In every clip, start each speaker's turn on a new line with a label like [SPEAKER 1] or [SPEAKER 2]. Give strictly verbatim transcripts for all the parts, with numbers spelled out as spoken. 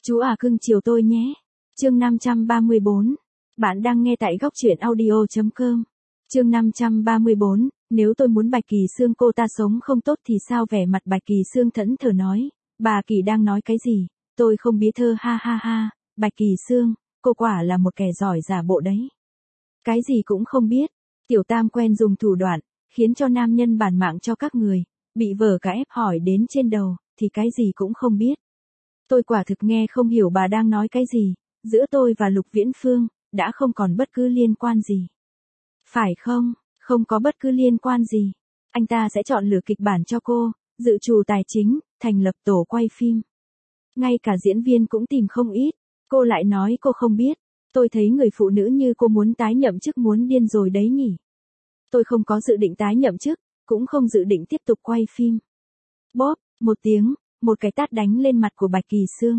[SPEAKER 1] Chú à cưng chiều tôi nhé. Chương năm trăm ba mươi bốn. Bạn đang nghe tại góc truyện audio chấm com. Chương năm trăm ba mươi bốn. Nếu tôi muốn Bạch Kỳ Sương cô ta sống không tốt thì sao? Vẻ mặt Bạch Kỳ Sương thẫn thờ nói. Bà Kỳ đang nói cái gì? Tôi không biết thơ ha ha ha. Bạch Kỳ Sương, cô quả là một kẻ giỏi giả bộ đấy. Cái gì cũng không biết. Tiểu Tam quen dùng thủ đoạn, khiến cho nam nhân bản mạng cho các người, bị vở cả ép hỏi đến trên đầu, thì cái gì cũng không biết. Tôi quả thực nghe không hiểu bà đang nói cái gì, giữa tôi và Lục Viễn Phương, đã không còn bất cứ liên quan gì. Phải không, không có bất cứ liên quan gì. Anh ta sẽ chọn lựa kịch bản cho cô, dự trù tài chính, thành lập tổ quay phim. Ngay cả diễn viên cũng tìm không ít, cô lại nói cô không biết. Tôi thấy người phụ nữ như cô muốn tái nhậm chức muốn điên rồi đấy nhỉ. Tôi không có dự định tái nhậm chức, cũng không dự định tiếp tục quay phim. Bóp, một tiếng, một cái tát đánh lên mặt của Bạch Kỳ Sương.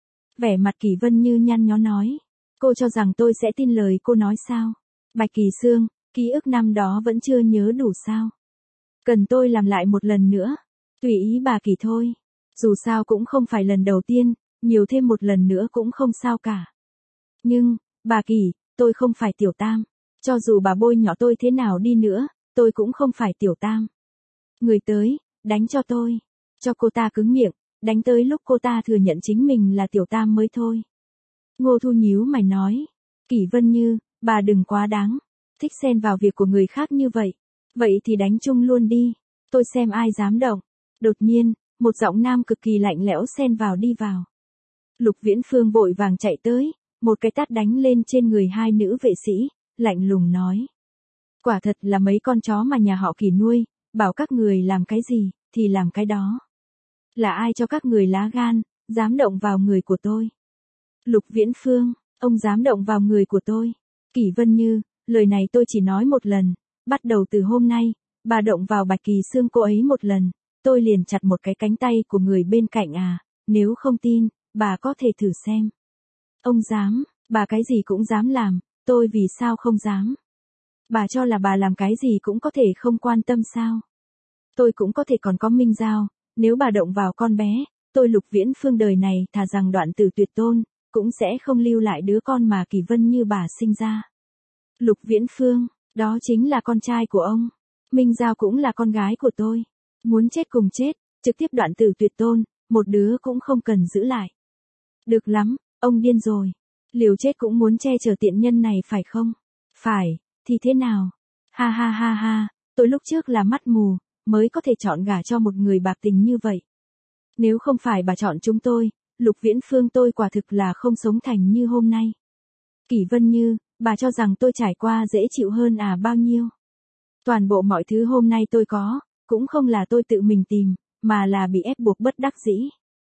[SPEAKER 1] Vẻ mặt Kỳ Vân Như nhăn nhó nói. Cô cho rằng tôi sẽ tin lời cô nói sao? Bạch Kỳ Sương, ký ức năm đó vẫn chưa nhớ đủ sao? Cần tôi làm lại một lần nữa? Tùy ý bà Kỳ thôi. Dù sao cũng không phải lần đầu tiên, nhiều thêm một lần nữa cũng không sao cả. Nhưng, bà Kỳ, tôi không phải Tiểu Tam. Cho dù bà bôi nhọ tôi thế nào đi nữa, tôi cũng không phải Tiểu Tam. Người tới, đánh cho tôi. Cho cô ta cứng miệng, đánh tới lúc cô ta thừa nhận chính mình là Tiểu Tam mới thôi. Ngô Thu nhíu mày nói. Kỷ Vân Như, bà đừng quá đáng. Thích xen vào việc của người khác như vậy. Vậy thì đánh chung luôn đi. Tôi xem ai dám động. Đột nhiên, một giọng nam cực kỳ lạnh lẽo xen vào đi vào. Lục Viễn Phương vội vàng chạy tới, một cái tát đánh lên trên người hai nữ vệ sĩ, lạnh lùng nói. Quả thật là mấy con chó mà nhà họ Kỳ nuôi, bảo các người làm cái gì, thì làm cái đó. Là ai cho các người lá gan, dám động vào người của tôi? Lục Viễn Phương, ông dám động vào người của tôi. Kỷ Vân Như, lời này tôi chỉ nói một lần, bắt đầu từ hôm nay, bà động vào Bạch Kỳ Sương cô ấy một lần, tôi liền chặt một cái cánh tay của người bên cạnh à, nếu không tin, bà có thể thử xem. Ông dám, bà cái gì cũng dám làm, tôi vì sao không dám? Bà cho là bà làm cái gì cũng có thể không quan tâm sao? Tôi cũng có thể còn có Minh Giao, nếu bà động vào con bé, tôi Lục Viễn Phương đời này thà rằng đoạn tử tuyệt tôn, cũng sẽ không lưu lại đứa con mà Kỳ Vân Như bà sinh ra. Lục Viễn Phương, đó chính là con trai của ông. Minh Giao cũng là con gái của tôi. Muốn chết cùng chết, trực tiếp đoạn tử tuyệt tôn, một đứa cũng không cần giữ lại. Được lắm, ông điên rồi. Liều chết cũng muốn che chở tiện nhân này phải không? Phải, thì thế nào? Ha ha ha ha, tôi lúc trước là mắt mù, mới có thể chọn gả cho một người bạc tình như vậy. Nếu không phải bà chọn chúng tôi, Lục Viễn Phương tôi quả thực là không sống thành như hôm nay. Kỷ Vân Như, bà cho rằng tôi trải qua dễ chịu hơn à bao nhiêu? Toàn bộ mọi thứ hôm nay tôi có, cũng không là tôi tự mình tìm, mà là bị ép buộc bất đắc dĩ.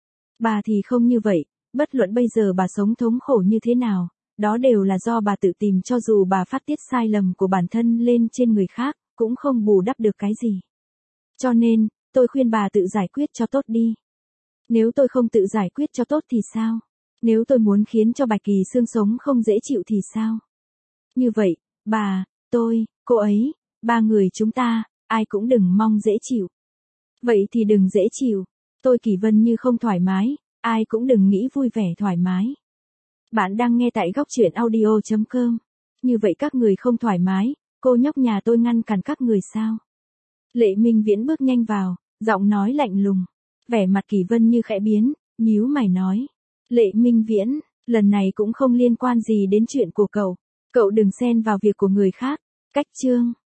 [SPEAKER 1] Bà thì không như vậy, bất luận bây giờ bà sống thống khổ như thế nào, đó đều là do bà tự tìm, cho dù bà phát tiết sai lầm của bản thân lên trên người khác, cũng không bù đắp được cái gì. Cho nên, tôi khuyên bà tự giải quyết cho tốt đi. Nếu tôi không tự giải quyết cho tốt thì sao? Nếu tôi muốn khiến cho Bạch Kỳ Sương sống không dễ chịu thì sao? Như vậy, bà, tôi, cô ấy, ba người chúng ta, ai cũng đừng mong dễ chịu. Vậy thì đừng dễ chịu. Tôi Kỳ Vân Như không thoải mái, ai cũng đừng nghĩ vui vẻ thoải mái. Bạn đang nghe tại góc truyện audio chấm com. Như vậy các người không thoải mái, cô nhóc nhà tôi ngăn cản các người sao? Lệ Minh Viễn bước nhanh vào, giọng nói lạnh lùng. Vẻ mặt Kỳ Vân Như khẽ biến, nhíu mày nói. Lệ Minh Viễn, lần này cũng không liên quan gì đến chuyện của cậu. Cậu đừng xen vào việc của người khác. Cách chương.